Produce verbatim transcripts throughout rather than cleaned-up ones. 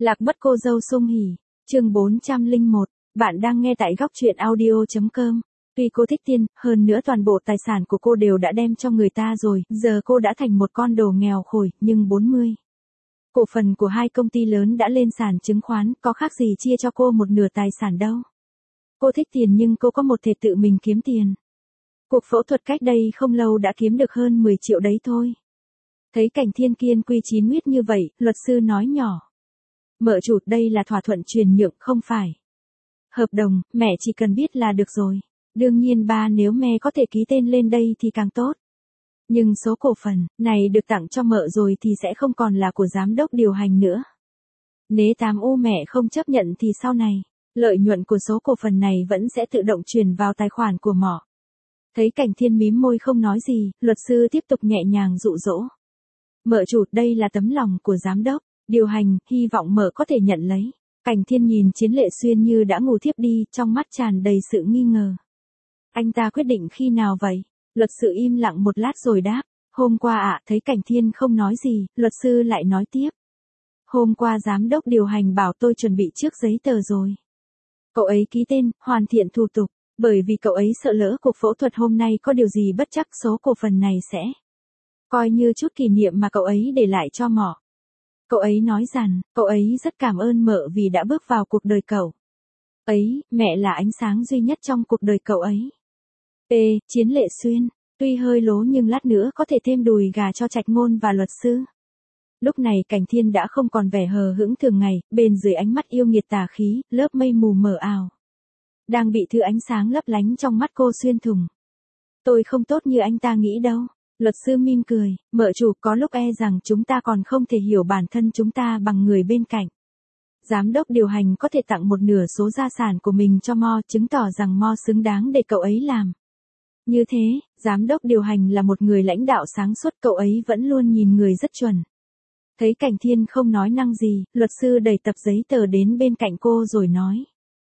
Lạc mất cô dâu Sung Hỉ, chương bốn trăm lẻ một, bạn đang nghe tại góc truyện audio chấm com. Tuy cô thích tiền, hơn nữa toàn bộ tài sản của cô đều đã đem cho người ta rồi, giờ cô đã thành một con đồ nghèo khổi, nhưng bốn mươi. Cổ phần của hai công ty lớn đã lên sàn chứng khoán, có khác gì chia cho cô một nửa tài sản đâu. Cô thích tiền nhưng cô có một thể tự mình kiếm tiền. Cuộc phẫu thuật cách đây không lâu đã kiếm được hơn mười triệu đấy thôi. Thấy Cảnh Thiên kiên quy chí nguyết như vậy, luật sư nói nhỏ. Mợ chủ, đây là thỏa thuận chuyển nhượng không phải hợp đồng, mẹ chỉ cần biết là được rồi. Đương nhiên ba nếu mẹ có thể ký tên lên đây thì càng tốt. Nhưng số cổ phần này được tặng cho mợ rồi thì sẽ không còn là của giám đốc điều hành nữa. Nếu tám u mẹ không chấp nhận thì sau này, lợi nhuận của số cổ phần này vẫn sẽ tự động chuyển vào tài khoản của mọ. Thấy Cảnh Thiên mím môi không nói gì, luật sư tiếp tục nhẹ nhàng dụ dỗ. Mợ chủ, đây là tấm lòng của giám đốc điều hành, hy vọng mợ có thể nhận lấy. Cảnh Thiên nhìn Chiến Lệ Xuyên như đã ngủ thiếp đi, trong mắt tràn đầy sự nghi ngờ. Anh ta quyết định khi nào vậy? Luật sư im lặng một lát rồi đáp. Hôm qua ạ. Thấy Cảnh Thiên không nói gì, luật sư lại nói tiếp. Hôm qua giám đốc điều hành bảo tôi chuẩn bị trước giấy tờ rồi. Cậu ấy ký tên, hoàn thiện thủ tục, bởi vì cậu ấy sợ lỡ cuộc phẫu thuật hôm nay có điều gì bất trắc số cổ phần này sẽ coi như chút kỷ niệm mà cậu ấy để lại cho mọ. Cậu ấy nói rằng, cậu ấy rất cảm ơn mợ vì đã bước vào cuộc đời cậu ấy, mẹ là ánh sáng duy nhất trong cuộc đời cậu ấy. P. Chiến Lệ Xuyên, tuy hơi lố nhưng lát nữa có thể thêm đùi gà cho Trạch Ngôn và luật sư. Lúc này Cảnh Thiên đã không còn vẻ hờ hững thường ngày, bên dưới ánh mắt yêu nghiệt tà khí, lớp mây mù mờ ảo đang bị thứ ánh sáng lấp lánh trong mắt cô xuyên thủng. Tôi không tốt như anh ta nghĩ đâu. Luật sư mỉm cười, mợ chủ, có lúc e rằng chúng ta còn không thể hiểu bản thân chúng ta bằng người bên cạnh. Giám đốc điều hành có thể tặng một nửa số gia sản của mình cho Mo, chứng tỏ rằng Mo xứng đáng để cậu ấy làm. Như thế, giám đốc điều hành là một người lãnh đạo sáng suốt, cậu ấy vẫn luôn nhìn người rất chuẩn. Thấy Cảnh Thiên không nói năng gì, luật sư đẩy tập giấy tờ đến bên cạnh cô rồi nói.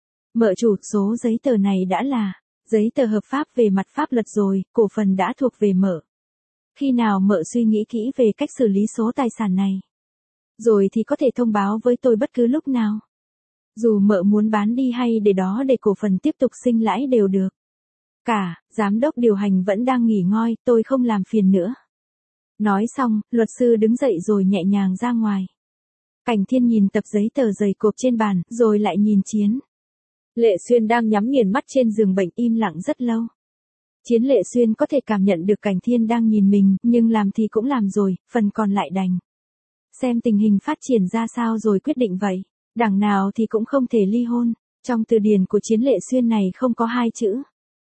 Mợ chủ, số giấy tờ này đã là giấy tờ hợp pháp về mặt pháp luật rồi, cổ phần đã thuộc về mợ. Khi nào mợ suy nghĩ kỹ về cách xử lý số tài sản này rồi thì có thể thông báo với tôi bất cứ lúc nào. Dù mợ muốn bán đi hay để đó để cổ phần tiếp tục sinh lãi đều được. Cả, giám đốc điều hành vẫn đang nghỉ ngơi, tôi không làm phiền nữa. Nói xong, luật sư đứng dậy rồi nhẹ nhàng ra ngoài. Cảnh Thiên nhìn tập giấy tờ dày cộp trên bàn, rồi lại nhìn Chiến Lệ Xuyên đang nhắm nghiền mắt trên giường bệnh im lặng rất lâu. Chiến Lệ Xuyên có thể cảm nhận được Cảnh Thiên đang nhìn mình, nhưng làm thì cũng làm rồi, phần còn lại đành xem tình hình phát triển ra sao rồi quyết định vậy. Đằng nào thì cũng không thể ly hôn. Trong từ điển của Chiến Lệ Xuyên này không có hai chữ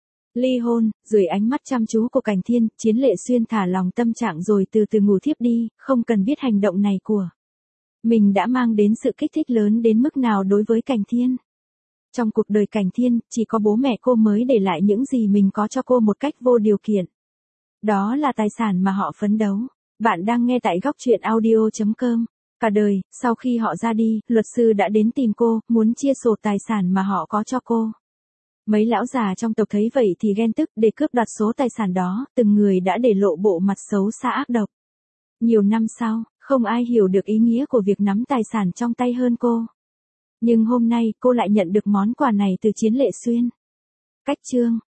ly hôn. Dưới ánh mắt chăm chú của Cảnh Thiên, Chiến Lệ Xuyên thả lòng tâm trạng rồi từ từ ngủ thiếp đi, không cần biết hành động này của mình đã mang đến sự kích thích lớn đến mức nào đối với Cảnh Thiên. Trong cuộc đời Cảnh Thiên, chỉ có bố mẹ cô mới để lại những gì mình có cho cô một cách vô điều kiện. Đó là tài sản mà họ phấn đấu. Bạn đang nghe tại góc truyện audio chấm com. Cả đời, sau khi họ ra đi, luật sư đã đến tìm cô, muốn chia sổ tài sản mà họ có cho cô. Mấy lão già trong tộc thấy vậy thì ghen tức, để cướp đoạt số tài sản đó, từng người đã để lộ bộ mặt xấu xa ác độc. Nhiều năm sau, không ai hiểu được ý nghĩa của việc nắm tài sản trong tay hơn cô. Nhưng hôm nay, cô lại nhận được món quà này từ Chiến Lệ Xuyên. Cách chương